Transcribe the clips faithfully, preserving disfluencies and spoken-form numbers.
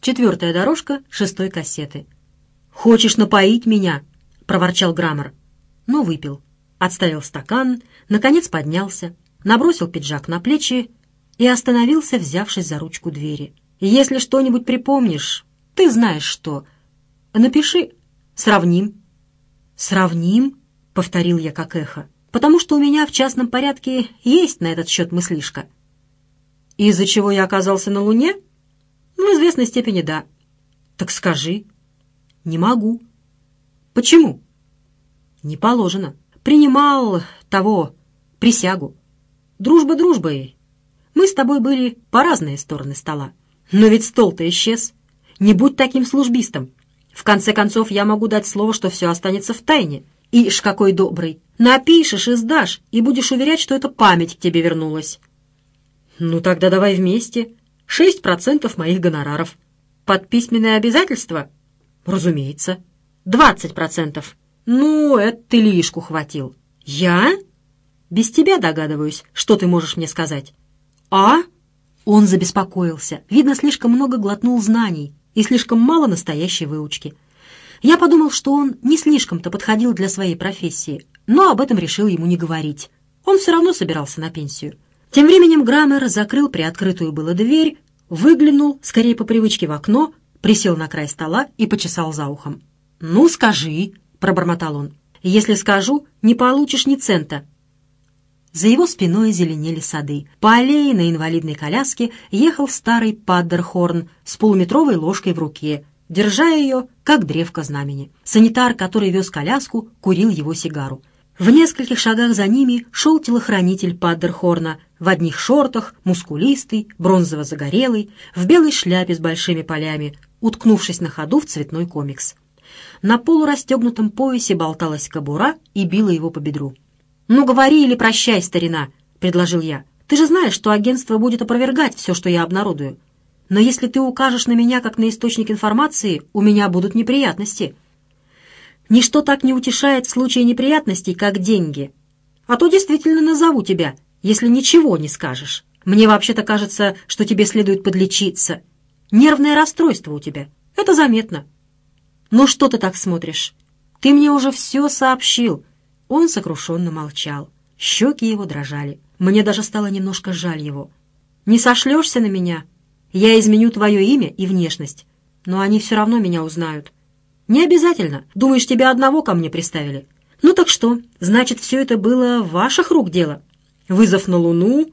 Четвертая дорожка шестой кассеты. «Хочешь напоить меня?» — проворчал Граммер. Но выпил. Отставил стакан, наконец поднялся, набросил пиджак на плечи и остановился, взявшись за ручку двери. «Если что-нибудь припомнишь, ты знаешь что. Напиши. Сравним». «Сравним?» — повторил я как эхо. «Потому что у меня в частном порядке есть на этот счет мыслишка». «Из-за чего я оказался на Луне?» «В известной степени да». «Так скажи». «Не могу». «Почему?» «Не положено. Принимал того, присягу. Дружба дружбой. Мы с тобой были по разные стороны стола. Но ведь стол-то исчез. Не будь таким службистом. В конце концов, я могу дать слово, что все останется в тайне. Ишь, какой добрый. Напишешь и сдашь, и будешь уверять, что эта память к тебе вернулась». «Ну тогда давай вместе. Шесть процентов моих гонораров». «Под письменное обязательство?» «Разумеется». «Двадцать процентов». «Ну, это ты лишку хватил». «Я?» «Без тебя догадываюсь, что ты можешь мне сказать». «А?» Он забеспокоился. Видно, слишком много глотнул знаний и слишком мало настоящей выучки. Я подумал, что он не слишком-то подходил для своей профессии, но об этом решил ему не говорить. Он все равно собирался на пенсию. Тем временем Граммер закрыл приоткрытую было дверь, выглянул, скорее по привычке, в окно, присел на край стола и почесал за ухом. «Ну, скажи», — пробормотал он. «Если скажу, не получишь ни цента». За его спиной зеленели сады. По аллее на инвалидной коляске ехал старый Паддерхорн с полуметровой ложкой в руке, держа ее, как древко знамени. Санитар, который вез коляску, курил его сигару. В нескольких шагах за ними шел телохранитель Паддерхорна в одних шортах, мускулистый, бронзово-загорелый, в белой шляпе с большими полями, уткнувшись на ходу в цветной комикс. На полурастегнутом поясе болталась кобура и била его по бедру. «Ну, говори или прощай, старина», — предложил я. «Ты же знаешь, что агентство будет опровергать все, что я обнародую. Но если ты укажешь на меня как на источник информации, у меня будут неприятности». «Ничто так не утешает в случае неприятностей, как деньги. А то действительно назову тебя, если ничего не скажешь. Мне вообще-то кажется, что тебе следует подлечиться. Нервное расстройство у тебя. Это заметно». «Ну что ты так смотришь? Ты мне уже все сообщил». Он сокрушенно молчал. Щеки его дрожали. Мне даже стало немножко жаль его. «Не сошлешься на меня? Я изменю твое имя и внешность. Но они все равно меня узнают». «Не обязательно. Думаешь, тебя одного ко мне приставили?» «Ну так что? Значит, все это было ваших рук дело? Вызов на Луну?»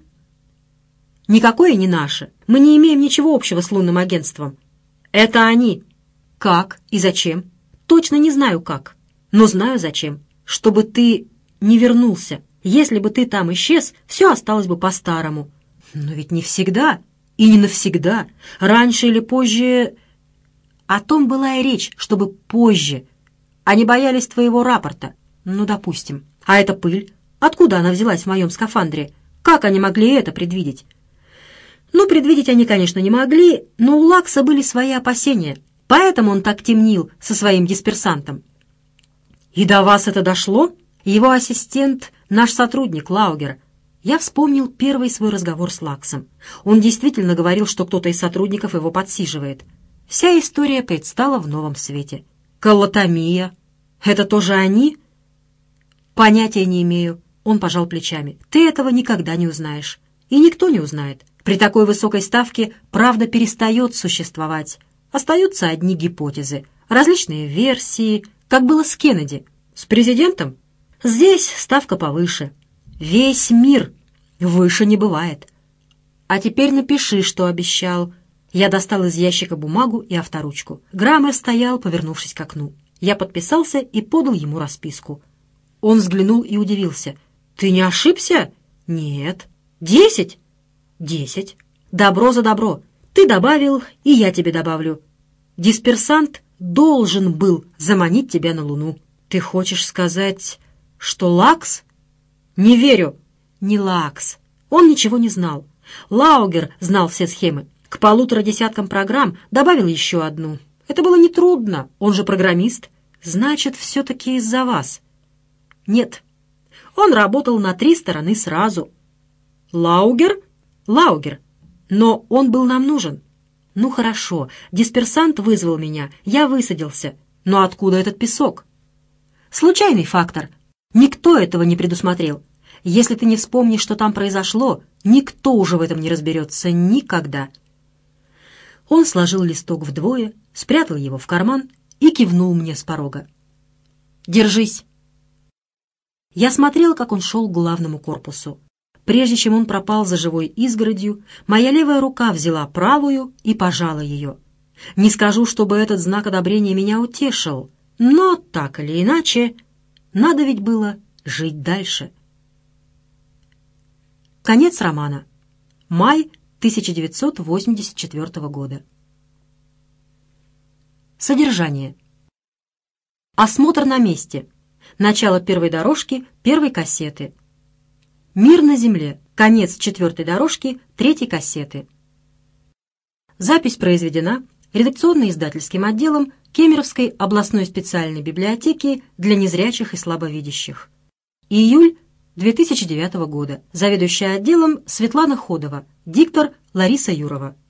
«Никакое не наше. Мы не имеем ничего общего с лунным агентством». «Это они». «Как и зачем?» «Точно не знаю как, но знаю зачем. Чтобы ты не вернулся. Если бы ты там исчез, все осталось бы по-старому». «Но ведь не всегда и не навсегда. Раньше или позже...» «О том была и речь, чтобы позже. Они боялись твоего рапорта. Ну, допустим. А эта пыль? Откуда она взялась в моем скафандре? Как они могли это предвидеть?» «Ну, предвидеть они, конечно, не могли, но у Лакса были свои опасения. Поэтому он так темнил со своим дисперсантом». «И до вас это дошло?» «Его ассистент — наш сотрудник Лаугер». Я вспомнил первый свой разговор с Лаксом. Он действительно говорил, что кто-то из сотрудников его подсиживает. Вся история предстала в новом свете. «Коллотомия. Это тоже они?» «Понятия не имею». Он пожал плечами. «Ты этого никогда не узнаешь. И никто не узнает. При такой высокой ставке правда перестает существовать. Остаются одни гипотезы, различные версии, как было с Кеннеди. С президентом? Здесь ставка повыше. Весь мир выше не бывает. А теперь напиши, что обещал». Я достал из ящика бумагу и авторучку. Граммер стоял, повернувшись к окну. Я подписался и подал ему расписку. Он взглянул и удивился. «Ты не ошибся?» «Нет». «Десять?» «Десять». «Добро за добро. Ты добавил, и я тебе добавлю. Дисперсант должен был заманить тебя на Луну». «Ты хочешь сказать, что Лакс?» «Не верю». «Не Лакс. Он ничего не знал. Лаугер знал все схемы. К полутора десяткам программ добавил еще одну. Это было нетрудно, он же программист. Значит, все-таки из-за вас». «Нет. Он работал на три стороны сразу». «Лаугер?» «Лаугер. Но он был нам нужен. Ну хорошо, дисперсант вызвал меня, я высадился. Но откуда этот песок? Случайный фактор. Никто этого не предусмотрел. Если ты не вспомнишь, что там произошло, никто уже в этом не разберется никогда. Он сложил листок вдвое, спрятал его в карман и кивнул мне с порога. «Держись!» Я смотрел, как он шел к главному корпусу. Прежде чем он пропал за живой изгородью, моя левая рука взяла правую и пожала ее. Не скажу, чтобы этот знак одобрения меня утешил, но так или иначе, надо ведь было жить дальше. Конец романа. Май тысяча девятьсот восемьдесят четвёртого года. Содержание. Осмотр на месте. Начало первой дорожки первой кассеты. «Мир на земле». Конец четвертой дорожки третьей кассеты. Запись произведена редакционно-издательским отделом Кемеровской областной специальной библиотеки для незрячих и слабовидящих. Июль две тысячи девятого года. Заведующая отделом Светлана Ходова. Диктор Лариса Юрова.